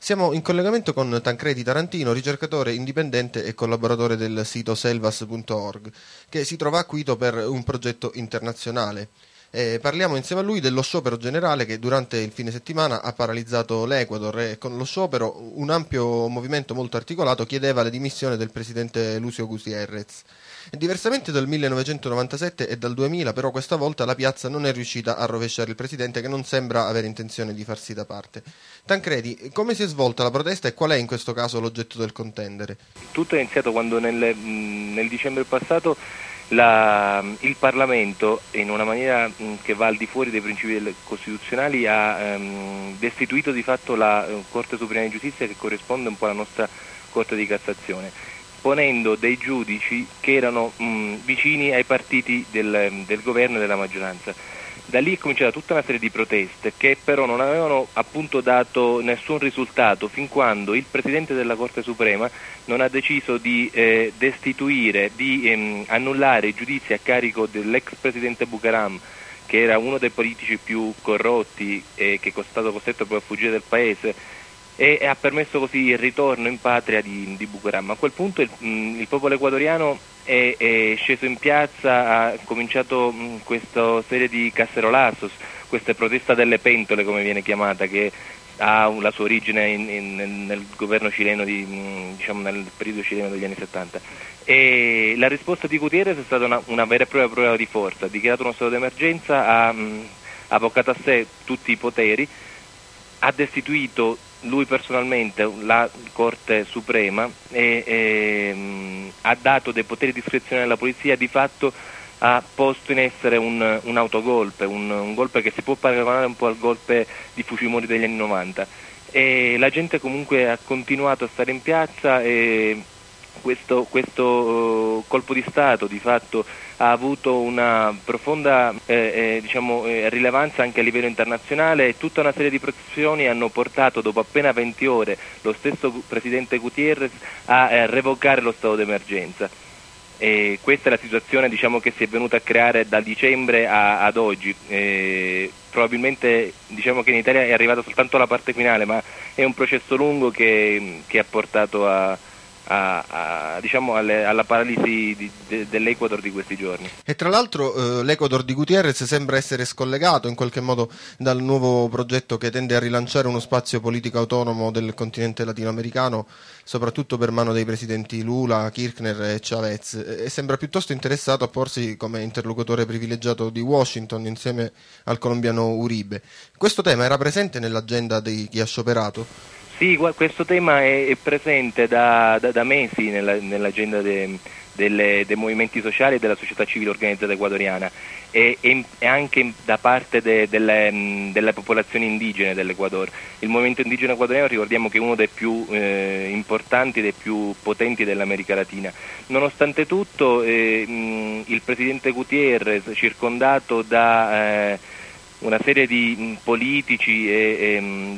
Siamo in collegamento con Tancredi Tarantino, ricercatore indipendente e collaboratore del sito selvas.org, che si trova a Quito per un progetto internazionale. Parliamo insieme a lui dello sciopero generale che durante il fine settimana ha paralizzato l'Ecuador e con lo sciopero un ampio movimento molto articolato chiedeva le dimissioni del presidente Lucio Gutiérrez. Diversamente dal 1997 e dal 2000, però questa volta la piazza non è riuscita a rovesciare il presidente che non sembra avere intenzione di farsi da parte. Tancredi, come si è svolta la protesta e qual è in questo caso l'oggetto del contendere? Tutto è iniziato quando nel dicembre passato il Parlamento, in una maniera che va al di fuori dei principi costituzionali, ha destituito di fatto la Corte Suprema di Giustizia, che corrisponde un po' alla nostra Corte di Cassazione, ponendo dei giudici che erano vicini ai partiti del governo e della maggioranza. Da lì è cominciata tutta una serie di proteste che però non avevano appunto dato nessun risultato fin quando il Presidente della Corte Suprema non ha deciso di destituire, di annullare i giudizi a carico dell'ex Presidente Bucaram, che era uno dei politici più corrotti e che è stato costretto poi a fuggire dal paese, e ha permesso così il ritorno in patria di Bucaram. A quel punto il popolo ecuadoriano è sceso in piazza, ha cominciato questa serie di cacerolazos, questa protesta delle pentole come viene chiamata, che ha la sua origine nel governo cileno, nel periodo cileno degli anni 70. E la risposta di Gutiérrez è stata una vera e propria prova di forza. Ha dichiarato uno stato d'emergenza, ha avvocato a sé tutti i poteri, ha destituito lui personalmente la Corte Suprema e ha dato dei poteri discrezionali alla polizia. Di fatto ha posto in essere un autogolpe, un golpe che si può paragonare un po' al golpe di Fujimori degli anni 90, e la gente comunque ha continuato a stare in piazza e questo colpo di Stato di fatto ha avuto una profonda rilevanza anche a livello internazionale, e tutta una serie di pressioni hanno portato dopo appena 20 ore lo stesso Presidente Gutiérrez a revocare lo stato d'emergenza. E questa è la situazione che si è venuta a creare da dicembre ad oggi. Probabilmente che in Italia è arrivata soltanto la parte finale, ma è un processo lungo che ha portato alla paralisi dell'Ecuador di questi giorni. E tra l'altro l'Ecuador di Gutiérrez sembra essere scollegato in qualche modo dal nuovo progetto che tende a rilanciare uno spazio politico autonomo del continente latinoamericano, soprattutto per mano dei presidenti Lula, Kirchner e Chavez, e sembra piuttosto interessato a porsi come interlocutore privilegiato di Washington insieme al colombiano Uribe. Questo tema era presente nell'agenda di chi ha scioperato? Sì, questo tema è presente da mesi nell'agenda dei movimenti sociali e della società civile organizzata ecuadoriana e anche da parte delle popolazioni indigene dell'Ecuador. Il movimento indigeno ecuadoriano, ricordiamo che è uno dei più importanti, dei più potenti dell'America Latina. Nonostante tutto il presidente Gutiérrez, circondato da una serie di politici e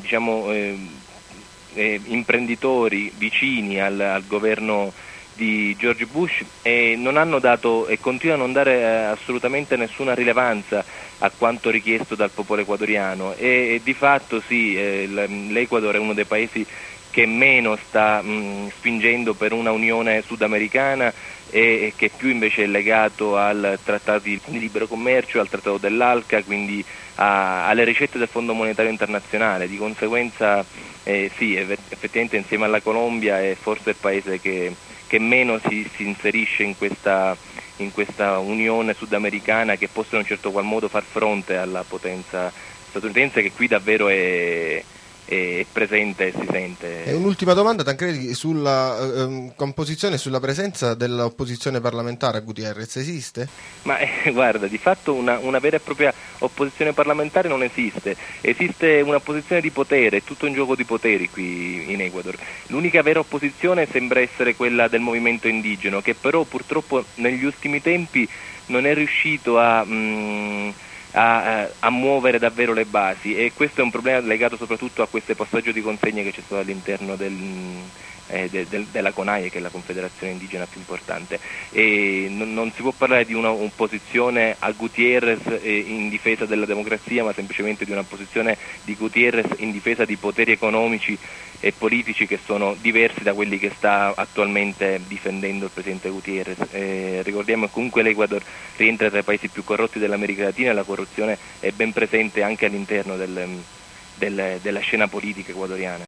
imprenditori vicini al governo di George Bush, non hanno dato e continuano a non dare assolutamente nessuna rilevanza a quanto richiesto dal popolo ecuadoriano, e di fatto sì, l'Ecuador è uno dei paesi che meno sta spingendo per una unione sudamericana e che più invece è legato al trattato di libero commercio, al trattato dell'ALCA, quindi alle ricette del Fondo Monetario Internazionale. Di conseguenza sì, effettivamente insieme alla Colombia è forse il paese che meno si inserisce in questa unione sudamericana, che possa in un certo qual modo far fronte alla potenza statunitense, che qui davvero è presente e si sente. E un'ultima domanda, Tancredi, sulla composizione e sulla presenza dell'opposizione parlamentare a Gutiérrez, esiste? Ma guarda, di fatto una vera e propria opposizione parlamentare non esiste. Esiste una posizione di potere, è tutto un gioco di poteri qui in Ecuador. L'unica vera opposizione sembra essere quella del movimento indigeno, che però purtroppo negli ultimi tempi non è riuscito a muovere davvero le basi, e questo è un problema legato soprattutto a questo passaggio di consegne che c'è stato all'interno della CONAIE, che è la confederazione indigena più importante. E non si può parlare di un'opposizione a Gutiérrez in difesa della democrazia, ma semplicemente di una posizione di Gutiérrez in difesa di poteri economici e politici che sono diversi da quelli che sta attualmente difendendo il presidente Gutiérrez. Ricordiamo che comunque l'Ecuador rientra tra i paesi più corrotti dell'America Latina e la corruzione è ben presente anche all'interno della scena politica ecuadoriana.